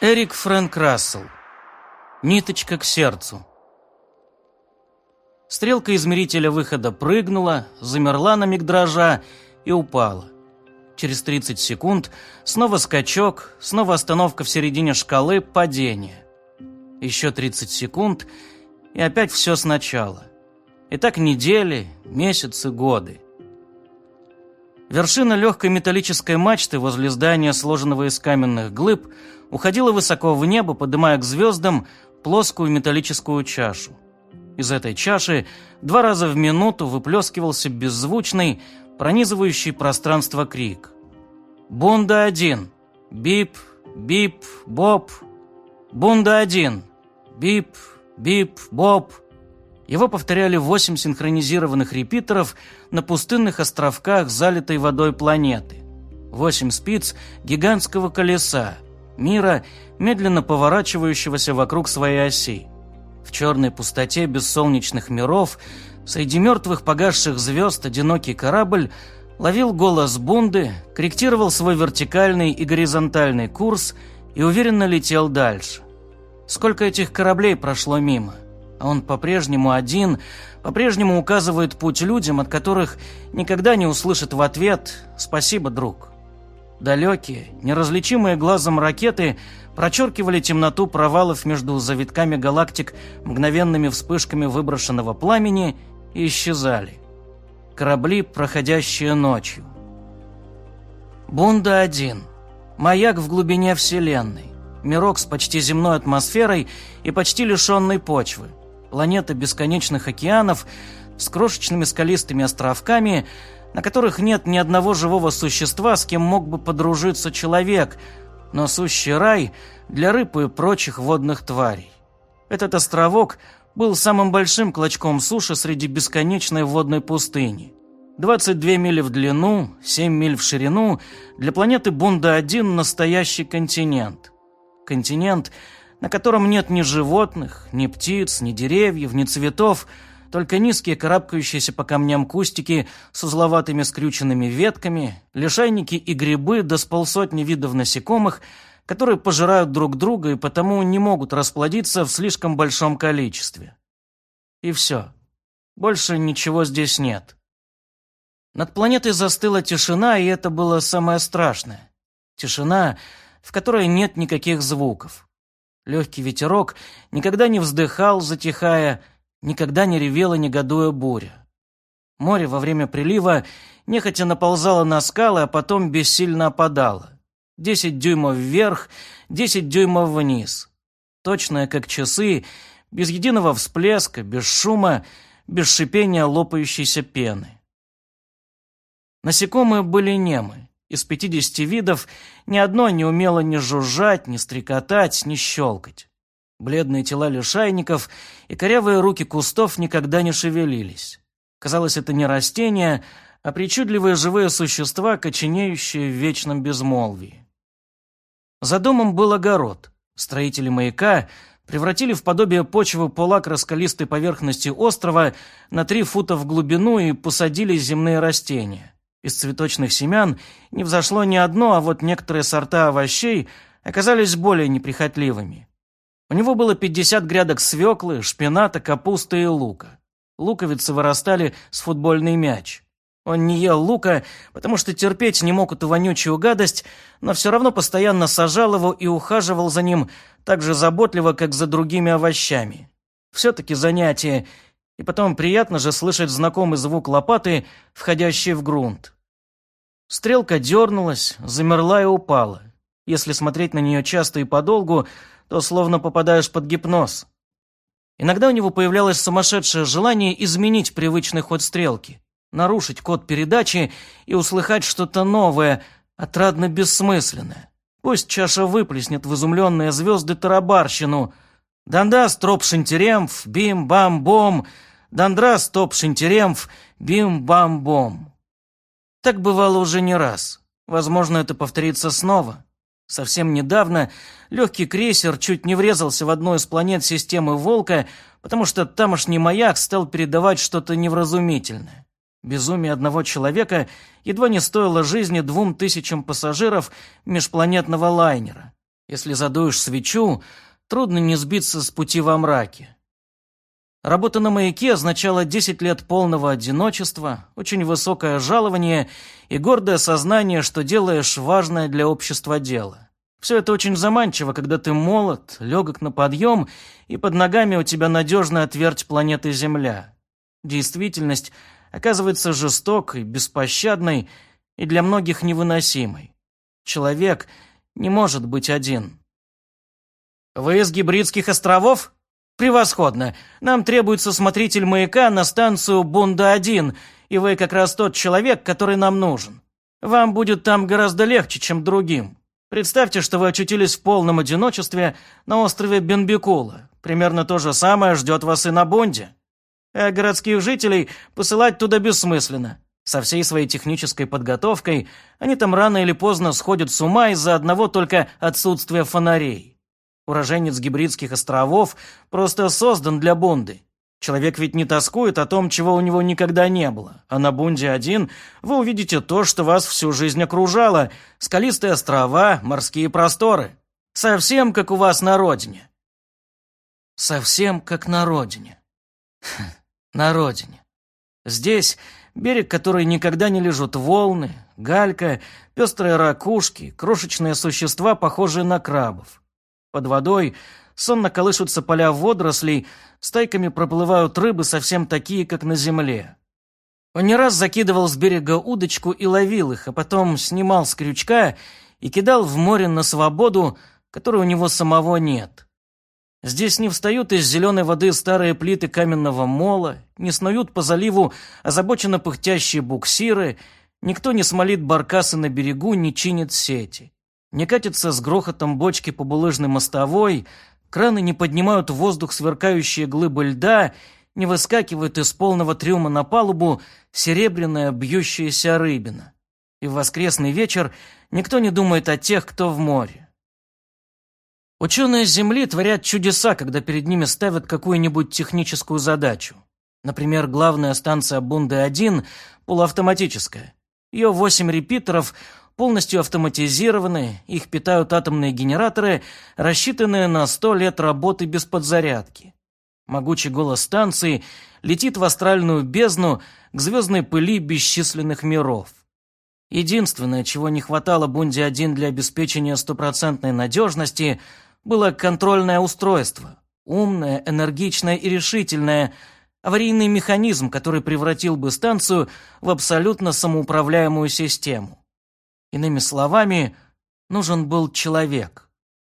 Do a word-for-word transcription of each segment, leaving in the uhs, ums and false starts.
Эрик Фрэнк Рассел. Ниточка к сердцу. Стрелка измерителя выхода прыгнула, замерла на миг дрожа и упала. Через тридцать секунд снова скачок, снова остановка в середине шкалы, падение. Еще тридцать секунд, и опять все сначала. И так недели, месяцы, годы. Вершина легкой металлической мачты возле здания, сложенного из каменных глыб, уходила высоко в небо, поднимая к звездам плоскую металлическую чашу. Из этой чаши два раза в минуту выплескивался беззвучный, пронизывающий пространство крик. «Бунда-один! Бип! Бип! Боб! Бунда-один! Бип! Бип! Боб!» Его повторяли восемь синхронизированных репитеров на пустынных островках залитой водой планеты. Восемь спиц гигантского колеса, мира, медленно поворачивающегося вокруг своей оси. В черной пустоте бессолнечных миров, среди мертвых погасших звезд, одинокий корабль ловил голос Бунды, корректировал свой вертикальный и горизонтальный курс и уверенно летел дальше. Сколько этих кораблей прошло мимо? А он по-прежнему один, по-прежнему указывает путь людям, от которых никогда не услышит в ответ «Спасибо, друг». Далекие, неразличимые глазом ракеты прочеркивали темноту провалов между завитками галактик мгновенными вспышками выброшенного пламени и исчезали. Корабли, проходящие ночью. Бунда-один. Маяк в глубине Вселенной. Мирок с почти земной атмосферой и почти лишенной почвы. Планета бесконечных океанов с крошечными скалистыми островками, на которых нет ни одного живого существа, с кем мог бы подружиться человек, но сущий рай для рыб и прочих водных тварей. Этот островок был самым большим клочком суши среди бесконечной водной пустыни. двадцать две мили в длину, семь миль в ширину, для планеты Бунда-один настоящий континент. Континент, на котором нет ни животных, ни птиц, ни деревьев, ни цветов, только низкие карабкающиеся по камням кустики с узловатыми скрюченными ветками, лишайники и грибы да с полсотни видов насекомых, которые пожирают друг друга и потому не могут расплодиться в слишком большом количестве. И все. Больше ничего здесь нет. Над планетой застыла тишина, и это было самое страшное. Тишина, в которой нет никаких звуков. Легкий ветерок никогда не вздыхал, затихая, никогда не ревела, негодуя буря. Море во время прилива нехотя наползало на скалы, а потом бессильно опадало. Десять дюймов вверх, десять дюймов вниз. Точное, как часы, без единого всплеска, без шума, без шипения лопающейся пены. Насекомые были немы. Из пятидесяти видов ни одно не умело ни жужжать, ни стрекотать, ни щелкать. Бледные тела лишайников и корявые руки кустов никогда не шевелились. Казалось, это не растения, а причудливые живые существа, коченеющие в вечном безмолвии. За домом был огород. Строители маяка превратили в подобие почвы полак раскалистой поверхности острова на три фута в глубину и посадили земные растения. Из цветочных семян не взошло ни одно, а вот некоторые сорта овощей оказались более неприхотливыми. У него было пятьдесят грядок свеклы, шпината, капусты и лука. Луковицы вырастали с футбольный мяч. Он не ел лука, потому что терпеть не мог эту вонючую гадость, но все равно постоянно сажал его и ухаживал за ним так же заботливо, как за другими овощами. Все-таки занятие. И потом приятно же слышать знакомый звук лопаты, входящей в грунт. Стрелка дернулась, замерла и упала. Если смотреть на нее часто и подолгу, то словно попадаешь под гипноз. Иногда у него появлялось сумасшедшее желание изменить привычный ход стрелки, нарушить код передачи и услыхать что-то новое, отрадно бессмысленное. Пусть чаша выплеснет в изумленные звезды тарабарщину. «Дандас, троп, шинтеремф, бим-бам-бом», «Дандрас, топ, шинтеремф, бим-бам-бом». Так бывало уже не раз. Возможно, это повторится снова. Совсем недавно легкий крейсер чуть не врезался в одну из планет системы «Волка», потому что тамошний маяк стал передавать что-то невразумительное. Безумие одного человека едва не стоило жизни двум тысячам пассажиров межпланетного лайнера. Если задуешь свечу, трудно не сбиться с пути во мраке. Работа на маяке означала десять лет полного одиночества, очень высокое жалование и гордое сознание, что делаешь важное для общества дело. Все это очень заманчиво, когда ты молод, легок на подъем, и под ногами у тебя надежная твердь планеты Земля. Действительность оказывается жестокой, беспощадной и для многих невыносимой. Человек не может быть один. «Вы из Гибридских островов? Превосходно. Нам требуется смотритель маяка на станцию Бунда-один, и вы как раз тот человек, который нам нужен. Вам будет там гораздо легче, чем другим. Представьте, что вы очутились в полном одиночестве на острове Бенбекула. Примерно то же самое ждет вас и на Бунде. А городских жителей посылать туда бессмысленно. Со всей своей технической подготовкой они там рано или поздно сходят с ума из-за одного только отсутствия фонарей. Уроженец Гибридских островов просто создан для Бунды. Человек ведь не тоскует о том, чего у него никогда не было. А на Бунде-один вы увидите то, что вас всю жизнь окружало. Скалистые острова, морские просторы. Совсем как у вас на родине. Совсем как на родине. Хм, на родине. Здесь берег, который никогда не лежат волны, галька, пестрые ракушки, крошечные существа, похожие на крабов. Под водой сонно колышутся поля водорослей, стайками проплывают рыбы, совсем такие, как на земле. Он не раз закидывал с берега удочку и ловил их, а потом снимал с крючка и кидал в море на свободу, которой у него самого нет. Здесь не встают из зеленой воды старые плиты каменного мола, не снуют по заливу озабоченно пыхтящие буксиры, никто не смолит баркасы на берегу, не чинит сети. Не катятся с грохотом бочки по булыжной мостовой, краны не поднимают в воздух сверкающие глыбы льда, не выскакивает из полного трюма на палубу серебряная бьющаяся рыбина. И в воскресный вечер никто не думает о тех, кто в море. Ученые с Земли творят чудеса, когда перед ними ставят какую-нибудь техническую задачу. Например, главная станция Бунды-один полуавтоматическая. Ее восемь репитеров полностью автоматизированы, их питают атомные генераторы, рассчитанные на сто лет работы без подзарядки. Могучий голос станции летит в астральную бездну к звездной пыли бесчисленных миров. Единственное, чего не хватало Бунде-один для обеспечения стопроцентной надежности, было контрольное устройство. Умное, энергичное и решительное. Аварийный механизм, который превратил бы станцию в абсолютно самоуправляемую систему. Иными словами, нужен был человек.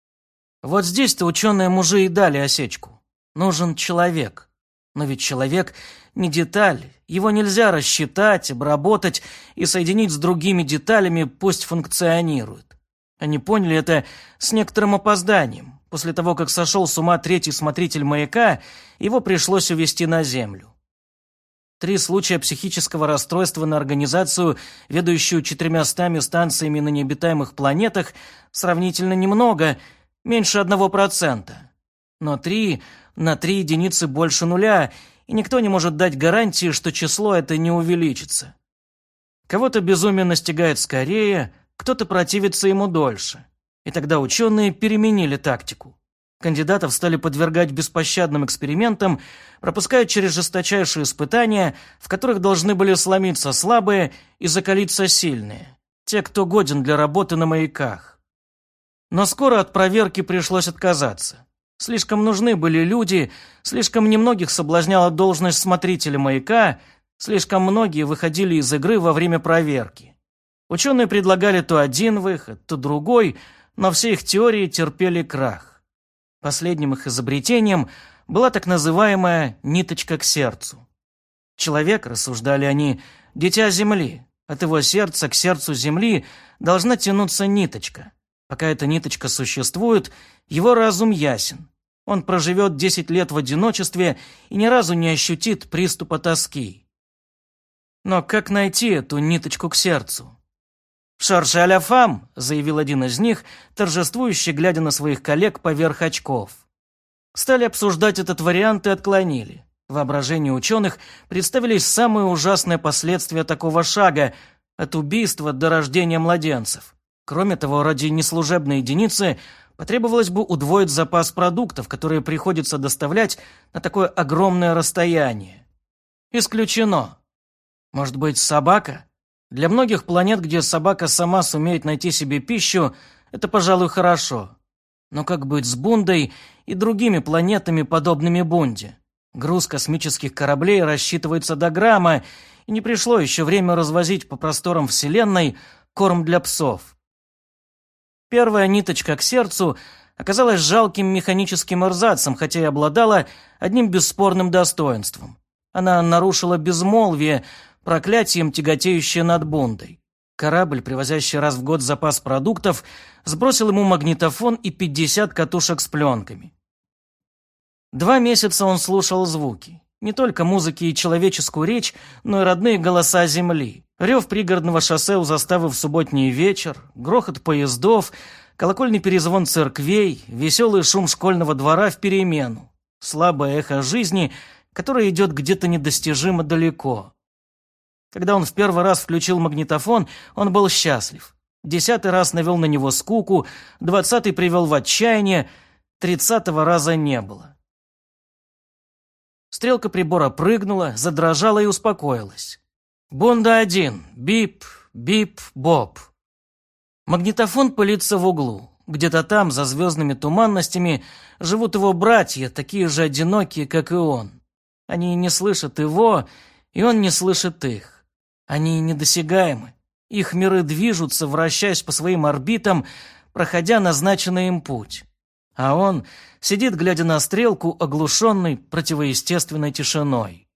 Вот здесь-то ученые-мужи и дали осечку. Нужен человек. Но ведь человек не деталь. Его нельзя рассчитать, обработать и соединить с другими деталями, пусть функционирует. Они поняли это с некоторым опозданием. После того, как сошел с ума третий смотритель маяка, его пришлось увезти на Землю. Три случая психического расстройства на организацию, ведущую четырьмястами станциями на необитаемых планетах, сравнительно немного, меньше одного процента. Но три на три единицы больше нуля, и никто не может дать гарантии, что число это не увеличится. Кого-то безумие настигает скорее, кто-то противится ему дольше. И тогда ученые переменили тактику. Кандидатов стали подвергать беспощадным экспериментам, пропуская через жесточайшие испытания, в которых должны были сломиться слабые и закалиться сильные, те, кто годен для работы на маяках. Но скоро от проверки пришлось отказаться. Слишком нужны были люди, слишком немногих соблазняла должность смотрителя маяка, слишком многие выходили из игры во время проверки. Ученые предлагали то один выход, то другой, но все их теории терпели крах. Последним их изобретением была так называемая «ниточка к сердцу». Человек, рассуждали они, дитя Земли. От его сердца к сердцу Земли должна тянуться ниточка. Пока эта ниточка существует, его разум ясен. Он проживет десять лет в одиночестве и ни разу не ощутит приступа тоски. Но как найти эту ниточку к сердцу? «Шарше а-ля фам», — заявил один из них, торжествующе глядя на своих коллег поверх очков. Стали обсуждать этот вариант и отклонили. В воображении ученых представились самые ужасные последствия такого шага, от убийства до рождения младенцев. Кроме того, ради неслужебной единицы потребовалось бы удвоить запас продуктов, которые приходится доставлять на такое огромное расстояние. Исключено. Может быть, собака? Для многих планет, где собака сама сумеет найти себе пищу, это, пожалуй, хорошо. Но как быть с Бундой и другими планетами, подобными Бунде? Груз космических кораблей рассчитывается до грамма, и не пришло еще время развозить по просторам Вселенной корм для псов. Первая ниточка к сердцу оказалась жалким механическим эрзацем, хотя и обладала одним бесспорным достоинством. Она нарушила безмолвие, проклятием, тяготеющее над Бундой. Корабль, привозящий раз в год запас продуктов, сбросил ему магнитофон и пятьдесят катушек с пленками. Два месяца он слушал звуки. Не только музыки и человеческую речь, но и родные голоса земли. Рев пригородного шоссе у заставы в субботний вечер, грохот поездов, колокольный перезвон церквей, веселый шум школьного двора в перемену. Слабое эхо жизни, которое идет где-то недостижимо далеко. Когда он в первый раз включил магнитофон, он был счастлив. Десятый раз навел на него скуку, двадцатый привел в отчаяние, тридцатого раза не было. Стрелка прибора прыгнула, задрожала и успокоилась. Бунда один. Бип, бип, боп. Магнитофон пылится в углу. Где-то там, за звездными туманностями, живут его братья, такие же одинокие, как и он. Они не слышат его, и он не слышит их. Они недосягаемы. Их миры движутся, вращаясь по своим орбитам, проходя назначенный им путь. А он сидит, глядя на стрелку, оглушенный противоестественной тишиной.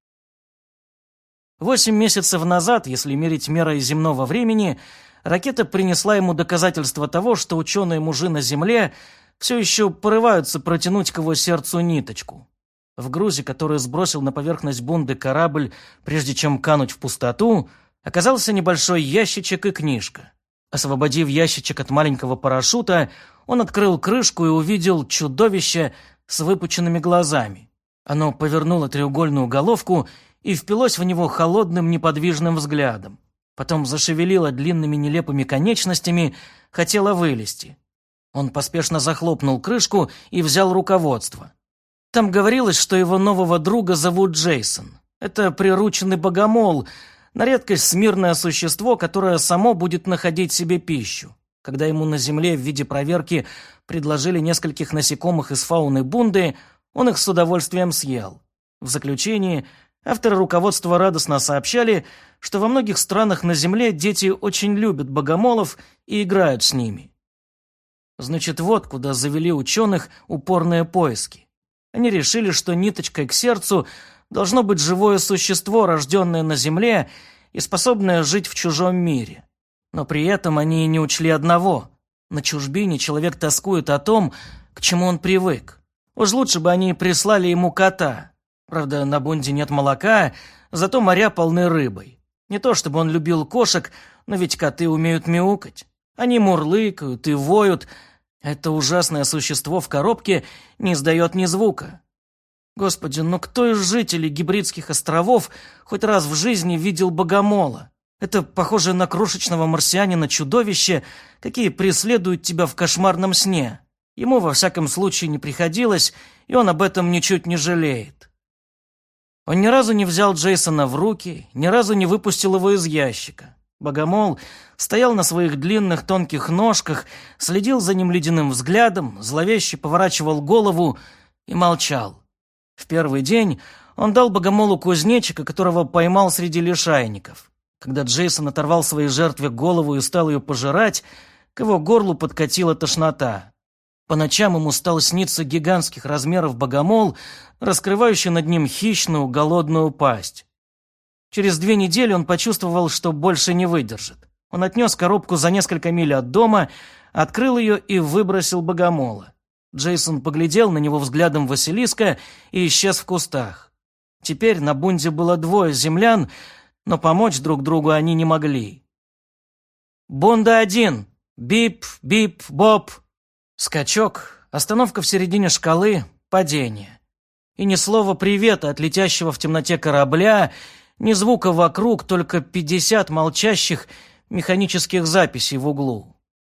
Восемь месяцев назад, если мерить мерой земного времени, ракета принесла ему доказательство того, что ученые-мужи на Земле все еще порываются протянуть к его сердцу ниточку. В грузе, который сбросил на поверхность Бунды корабль, прежде чем кануть в пустоту, оказался небольшой ящичек и книжка. Освободив ящичек от маленького парашюта, он открыл крышку и увидел чудовище с выпученными глазами. Оно повернуло треугольную головку и впилось в него холодным неподвижным взглядом. Потом зашевелило длинными нелепыми конечностями, хотело вылезти. Он поспешно захлопнул крышку и взял руководство. Там говорилось, что его нового друга зовут Джейсон. Это прирученный богомол, на редкость смирное существо, которое само будет находить себе пищу. Когда ему на Земле в виде проверки предложили нескольких насекомых из фауны Бунды, он их с удовольствием съел. В заключении авторы руководства радостно сообщали, что во многих странах на Земле дети очень любят богомолов и играют с ними. Значит, вот куда завели ученых упорные поиски. Они решили, что ниточкой к сердцу должно быть живое существо, рожденное на Земле и способное жить в чужом мире. Но при этом они не учли одного. На чужбине человек тоскует о том, к чему он привык. Уж лучше бы они прислали ему кота. Правда, на Бунде нет молока, зато моря полны рыбой. Не то чтобы он любил кошек, но ведь коты умеют мяукать. Они мурлыкают и воют. Это ужасное существо в коробке не издает ни звука. Господи, ну кто из жителей Гибридских островов хоть раз в жизни видел богомола? Это похоже на крошечного марсианина чудовище, какие преследуют тебя в кошмарном сне. Ему во всяком случае не приходилось, и он об этом ничуть не жалеет. Он ни разу не взял Джейсона в руки, ни разу не выпустил его из ящика. Богомол стоял на своих длинных тонких ножках, следил за ним ледяным взглядом, зловеще поворачивал голову и молчал. В первый день он дал богомолу кузнечика, которого поймал среди лишайников. Когда Джейсон оторвал своей жертве голову и стал ее пожирать, к его горлу подкатила тошнота. По ночам ему стал сниться гигантских размеров богомол, раскрывающий над ним хищную, голодную пасть. Через две недели он почувствовал, что больше не выдержит. Он отнес коробку за несколько миль от дома, открыл ее и выбросил богомола. Джейсон поглядел на него взглядом Василиска и исчез в кустах. Теперь на Бунде было двое землян, но помочь друг другу они не могли. «Бунда один! Бип, бип, боп!» Скачок, остановка в середине шкалы, падение. И ни слова привета от летящего в темноте корабля, ни звука вокруг, только пятьдесят молчащих механических записей в углу.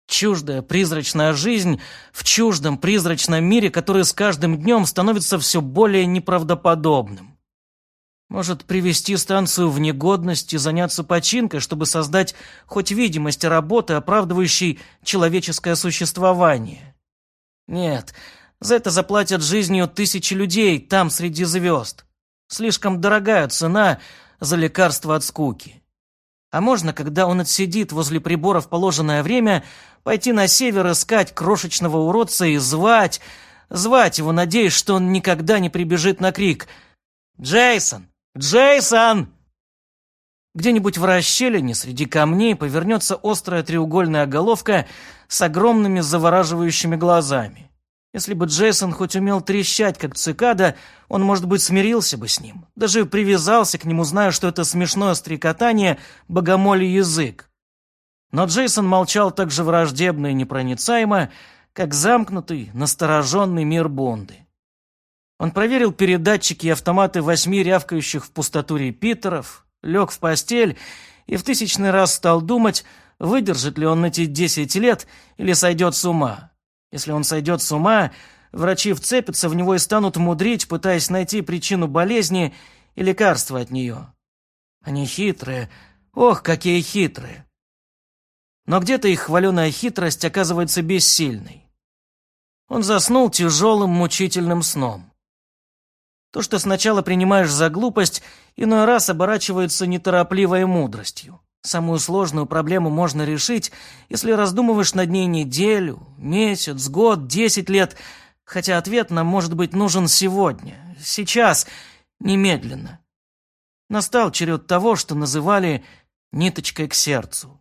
Чуждая призрачная жизнь в чуждом призрачном мире, который с каждым днем становится все более неправдоподобным. Может, привести станцию в негодность и заняться починкой, чтобы создать хоть видимость работы, оправдывающей человеческое существование. Нет, за это заплатят жизнью тысячи людей там, среди звезд. Слишком дорогая цена за лекарство от скуки. А можно, когда он отсидит возле прибора в положенное время, пойти на север искать крошечного уродца и звать, звать его, надеясь, что он никогда не прибежит на крик «Джейсон! Джейсон!» Где-нибудь в расщелине среди камней повернется острая треугольная головка с огромными завораживающими глазами. Если бы Джейсон хоть умел трещать, как цикада, он, может быть, смирился бы с ним. Даже привязался к нему, зная, что это смешное стрекотание — богомолий язык. Но Джейсон молчал так же враждебно и непроницаемо, как замкнутый, настороженный мир Бонды. Он проверил передатчики и автоматы восьми рявкающих в пустоту репитеров, лег в постель и в тысячный раз стал думать, выдержит ли он эти десять лет или сойдет с ума. Если он сойдет с ума, врачи вцепятся в него и станут мудрить, пытаясь найти причину болезни и лекарство от нее. Они хитрые, ох, какие хитрые. Но где-то их хваленая хитрость оказывается бессильной. Он заснул тяжелым, мучительным сном. То, что сначала принимаешь за глупость, иной раз оборачивается неторопливой мудростью. Самую сложную проблему можно решить, если раздумываешь над ней неделю, месяц, год, десять лет, хотя ответ нам, может быть, нужен сегодня, сейчас, немедленно. Настал черед того, что называли «ниточкой к сердцу».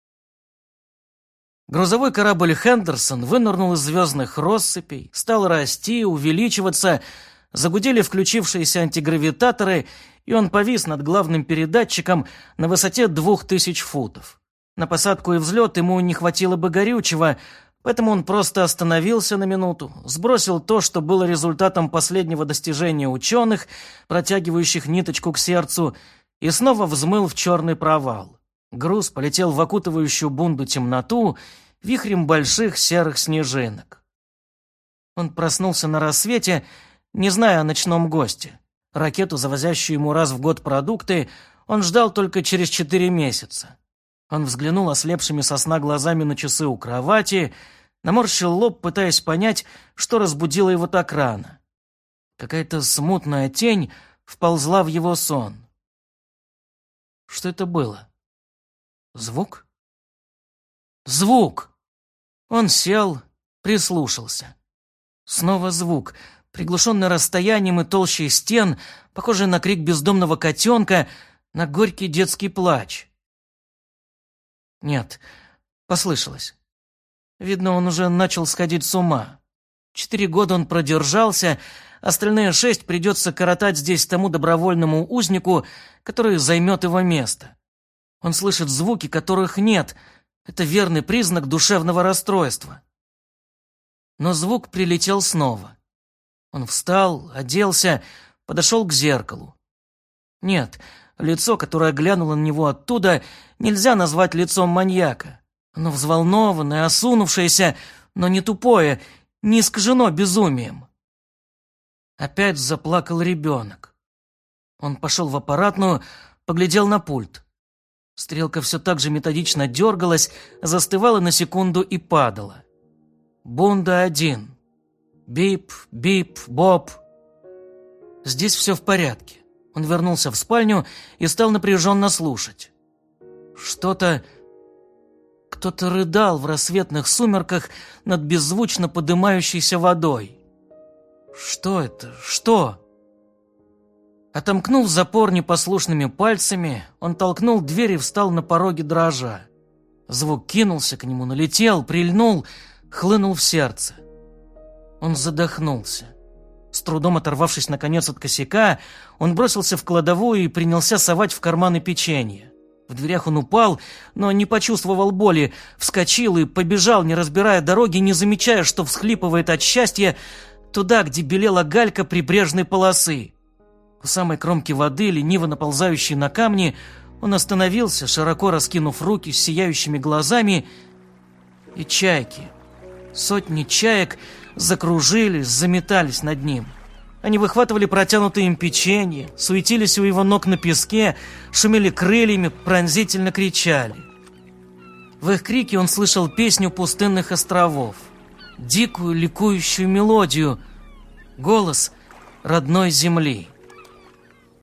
Грузовой корабль «Хендерсон» вынырнул из звездных россыпей, стал расти, увеличиваться. Загудели включившиеся антигравитаторы, и он повис над главным передатчиком на высоте двух тысяч футов. На посадку и взлет ему не хватило бы горючего, поэтому он просто остановился на минуту, сбросил то, что было результатом последнего достижения ученых, протягивающих ниточку к сердцу, и снова взмыл в черный провал. Груз полетел в окутывающую Бунду темноту вихрем больших серых снежинок. Он проснулся на рассвете, не зная о ночном госте. Ракету, завозящую ему раз в год продукты, он ждал только через четыре месяца. Он взглянул ослепшими со сна глазами на часы у кровати, наморщил лоб, пытаясь понять, что разбудило его так рано. Какая-то смутная тень вползла в его сон. Что это было? Звук? Звук! Он сел, прислушался. Снова звук — приглушенный расстоянием и толщей стен, похожий на крик бездомного котенка, на горький детский плач. Нет, послышалось. Видно, он уже начал сходить с ума. Четыре года он продержался, остальные шесть придется коротать здесь тому добровольному узнику, который займет его место. Он слышит звуки, которых нет. Это верный признак душевного расстройства. Но звук прилетел снова. Он встал, оделся, подошел к зеркалу. Нет, лицо, которое глянуло на него оттуда, нельзя назвать лицом маньяка. Оно взволнованное, осунувшееся, но не тупое, не искажено безумием. Опять заплакал ребенок. Он пошел в аппаратную, поглядел на пульт. Стрелка все так же методично дергалась, застывала на секунду и падала. Бунда один. Бип, бип, боп. Здесь все в порядке. Он вернулся в спальню и стал напряженно слушать. Что-то... Кто-то рыдал в рассветных сумерках над беззвучно подымающейся водой. Что это? Что? Отомкнув запор непослушными пальцами, он толкнул дверь и встал на пороге дрожа. Звук кинулся к нему, налетел, прильнул, хлынул в сердце. Он задохнулся. С трудом оторвавшись, наконец, от косяка, он бросился в кладовую и принялся совать в карманы печенье. В дверях он упал, но не почувствовал боли, вскочил и побежал, не разбирая дороги, не замечая, что всхлипывает от счастья, туда, где белела галька прибрежной полосы. У самой кромки воды, лениво наползающей на камни, он остановился, широко раскинув руки с сияющими глазами, и чайки. Сотни чаек закружились, заметались над ним. Они выхватывали протянутые им печенье, суетились у его ног на песке, шумели крыльями, пронзительно кричали. В их крике он слышал песню пустынных островов, дикую ликующую мелодию, голос родной земли.